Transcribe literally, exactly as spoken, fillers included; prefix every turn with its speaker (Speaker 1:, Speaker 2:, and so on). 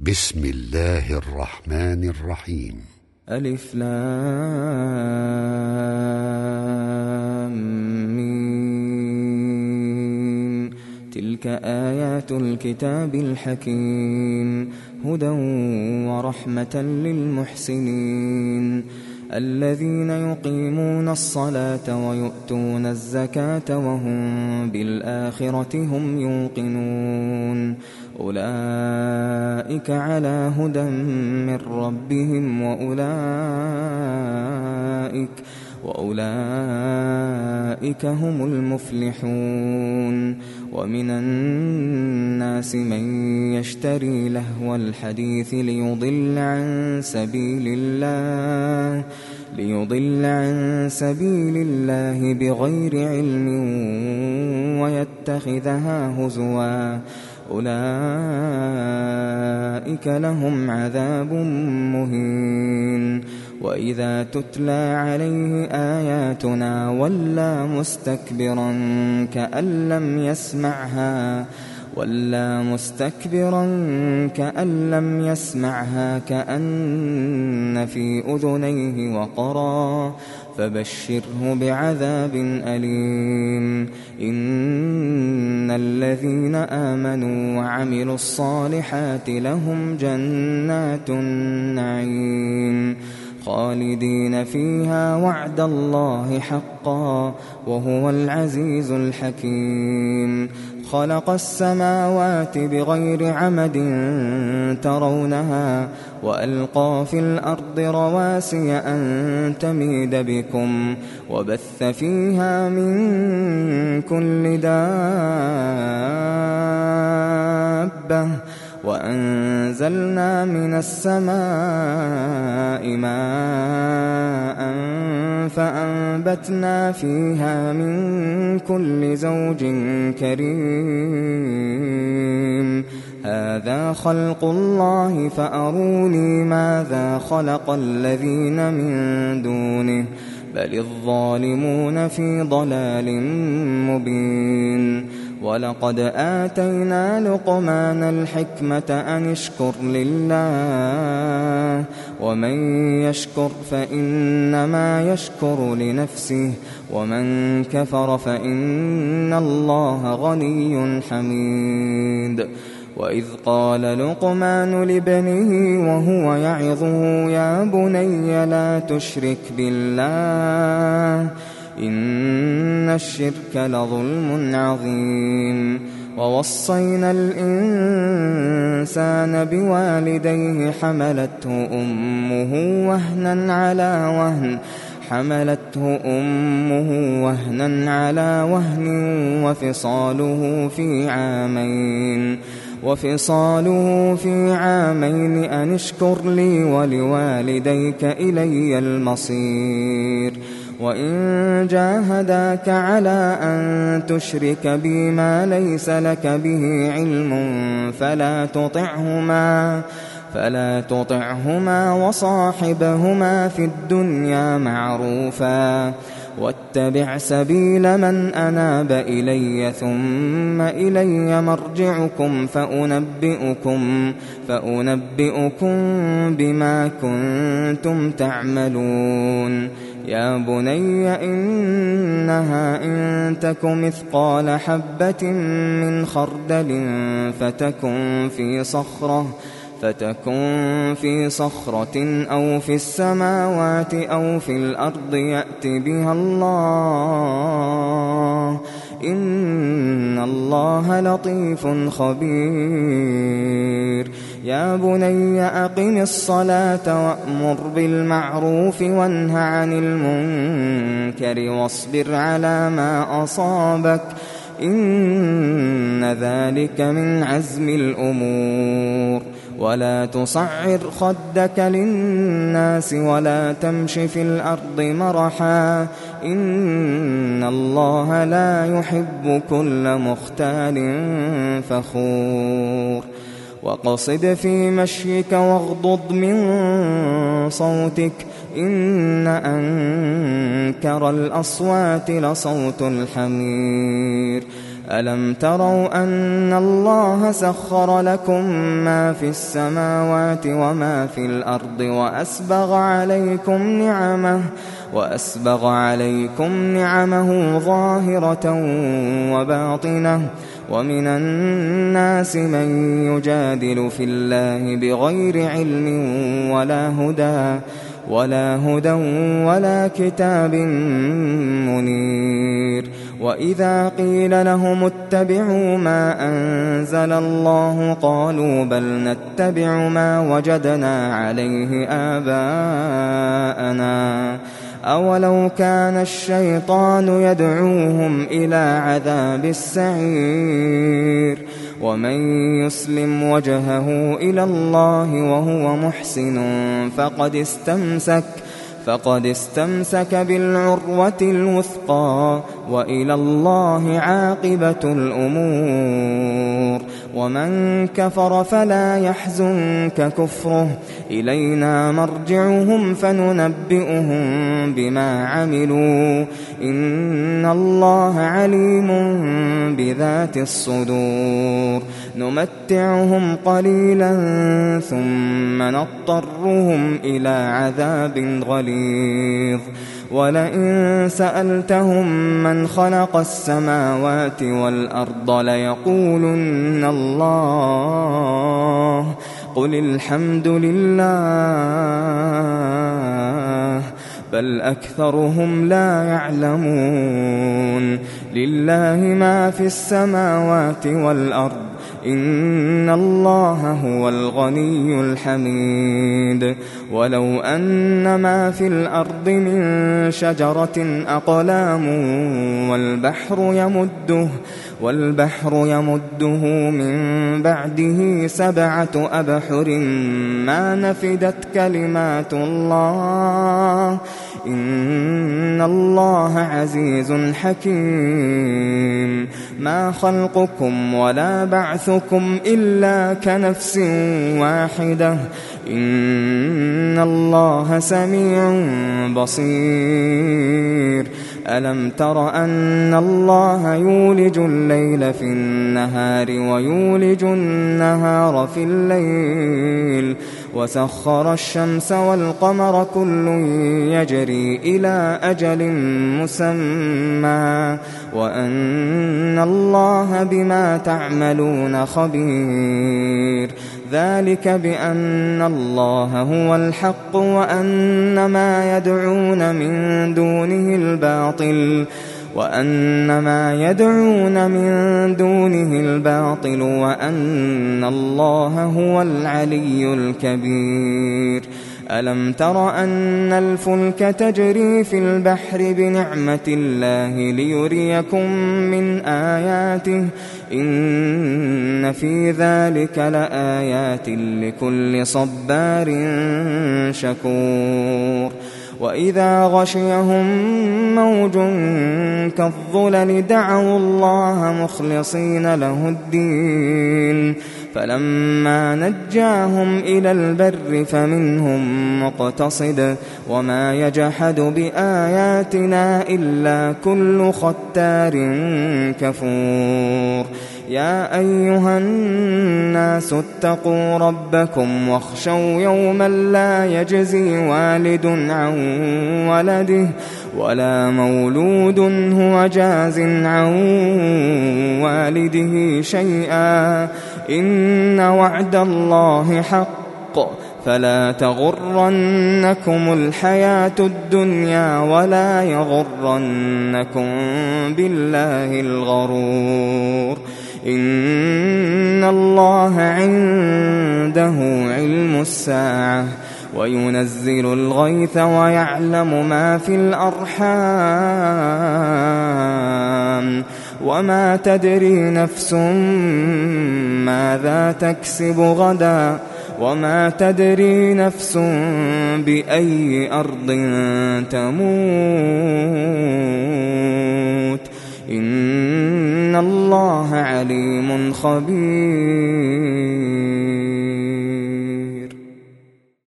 Speaker 1: بسم الله الرحمن الرحيم.
Speaker 2: ألف لام ميم. تلك آيات الكتاب الحكيم، هدى ورحمة للمحسنين الذين يقيمون الصلاة ويؤتون الزكاة وهم بالآخرة هم يوقنون. أولئك على هدى من ربهم وأولئك وأولئك هم المفلحون. ومن الناس من يشتري لهو الحديث ليضل عن سبيل الله ليضل عن سبيل الله بغير علم ويتخذها هزوا، أولئك لهم عذاب مهين. وإذا تتلى عليه آياتنا ولى مستكبرا كأن لم يسمعها ولا مستكبرا كأن لم يسمعها كأن في أذنيه وقرا، فبشره بعذاب أليم. إن الذين آمنوا وعملوا الصالحات لهم جنات النعيم خالدين فيها وعد الله حقا وهو العزيز الحكيم. خلق السماوات بغير عمد ترونها وألقى في الأرض رواسي أن تميد بكم وبث فيها من كل دابة وأنزلنا من السماء ماء فأنبتنا فيها من كل زوج كريم. هذا خلق الله فأروني ماذا خلق الذين من دونه بل الظالمون في ضلال مبين. ولقد آتينا لقمان الحكمة أن اشكر لله ومن يشكر فإنما يشكر لنفسه ومن كفر فإن الله غني حميد. وإذ قال لقمان لابنه وهو يعظه يا بني لا تشرك بالله إن الشرك لظلم عظيم. ووصينا الإنسان بوالديه حملته أمه وهنا على وهن حملته أمه وهنا على وهن وفصاله في عامين وفصاله في عامين أن اشكر لي ولوالديك إلي المصير. وإن جاهداك على أن تشرك بي ما ليس لك به علم فلا تطعهما فلا تطعهما وصاحبهما في الدنيا معروفا واتبع سبيل من أناب إلي ثم إلي مرجعكم فأنبئكم فأنبئكم بما كنتم تعملون. يا بني إنها إن تك مثقال حبة من خردل فتكن في صخرة فتكن في صخرة أو في السماوات أو في الأرض يأت بها الله إن الله لطيف خبير. يا بني أقم الصلاة وأمر بالمعروف وانه عن المنكر واصبر على ما أصابك إن ذلك من عزم الأمور. ولا تصعر خدك للناس ولا تمش في الأرض مرحا إن الله لا يحب كل مختال فخور. وقصد في مشيك واغضض من صوتك إن أنكر الأصوات لصوت الحمير. ألم تروا أن الله سخر لكم ما في السماوات وما في الأرض وأسبغ عليكم نعمه وأسبغ عليكم نعمه ظاهرة وباطنة ومن الناس من يجادل في الله بغير علم ولا هدى ولا هدى ولا كتاب منير. وإذا قيل لهم اتبعوا ما أنزل الله قالوا بل نتبع ما وجدنا عليه آباءنا أولو كان الشيطان يدعوهم إلى عذاب السعير. ومن يسلم وجهه إلى الله وهو محسن فقد استمسك فقد استمسك بالعروة الوثقى وإلى الله عاقبة الأمور. ومن كفر فلا يحزنك كفره إلينا مرجعهم فننبئهم بما عملوا إن الله عليم بذات الصدور. نمتعهم قليلا ثم نضطرهم إلى عذاب غليظ. ولئن سألتهم من خلق السماوات والأرض ليقولن الله قل الحمد لله بل أكثرهم لا يعلمون. لله ما في السماوات والأرض إن الله هو الغني الحميد. ولو أن ما في الأرض من شجرة أقلام والبحر يمده والبحر يمده من بعده سبعة أبحر ما نفدت كلمات الله إن الله عزيز حكيم. ما خلقكم ولا بعثكم إلا كنفس واحدة إن الله سميع بصير. ألم تر أن الله يولج الليل في النهار ويولج النهار في الليل وسخر الشمس والقمر كل يجري إلى أجل مسمى وأن الله بما تعملون خبير. ذلك بأن الله هو الحق وأن ما يدعون من دونه الباطل وأن ما يدعون من دونه الباطل وأن الله هو العلي الكبير. ألم تر أن الفلك تجري في البحر بنعمة الله ليريكم من آياته إن في ذلك لآيات لكل صبار شكور. وإذا غشيهم موج كالظلل دعوا الله مخلصين له الدين فلما نجاهم إلى البر فمنهم مقتصد وما يجحد بآياتنا إلا كل ختار كفور. يا أيها الناس اتقوا ربكم واخشوا يوما لا يجزي والد عن ولده ولا مولود هو جاز عن والده شيئا إن وعد الله حق فلا تغرنكم الحياة الدنيا ولا يغرنكم بالله الغرور. إن الله عنده علم الساعة وينزل الغيث ويعلم ما في الأرحام وما تدري نفس ماذا تكسب غدا وما تدري نفس بأي أرض تموت إن الله عليم خبير.